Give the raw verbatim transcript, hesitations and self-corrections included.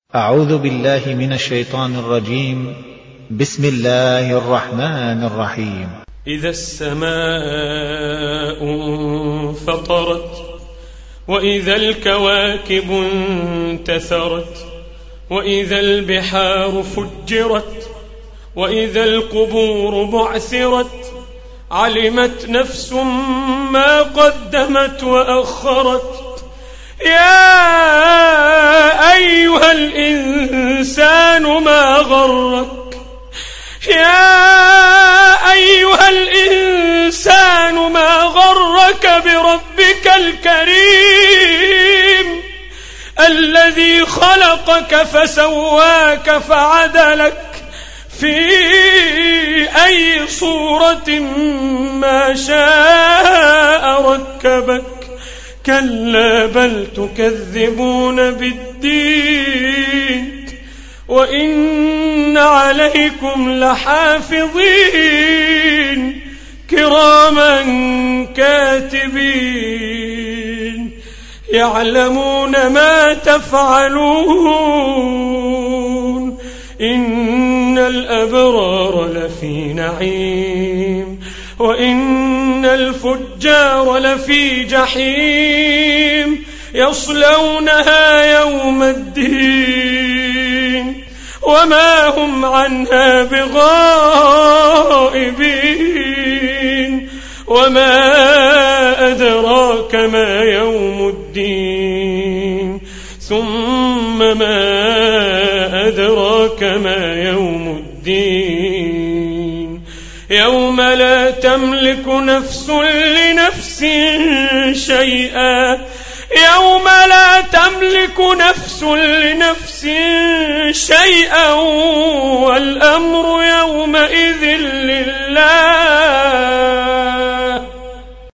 أعوذ بالله من الشيطان الرجيم. بسم الله الرحمن الرحيم. إذا السماء انفطرت وإذا الكواكب انتثرت وإذا البحار فجرت وإذا القبور بعثرت علمت نفس ما قدمت وأخرت. يا أيها الإنسان ما غرك يا أيها الإنسان ما غرك بربك الكريم الذي خلقك فسواك فعدلك في أي صورة ما شاء ركبك. كلا بل تكذبون بالدين وإن عليكم لحافظين كراما كاتبين يعلمون ما تفعلون. إن الأبرار لفي نعيم وإن الفجار لفي جحيم يصلونها يوم الدين وما هم عنها بغائبين. وما أدراك ما يوم الدين ثم ما أدراك ما يوم الدين يوم لا تملك نفس لنفس شيئا يوم لا تملك نفس لنفس شيئا والأمر يومئذ لله.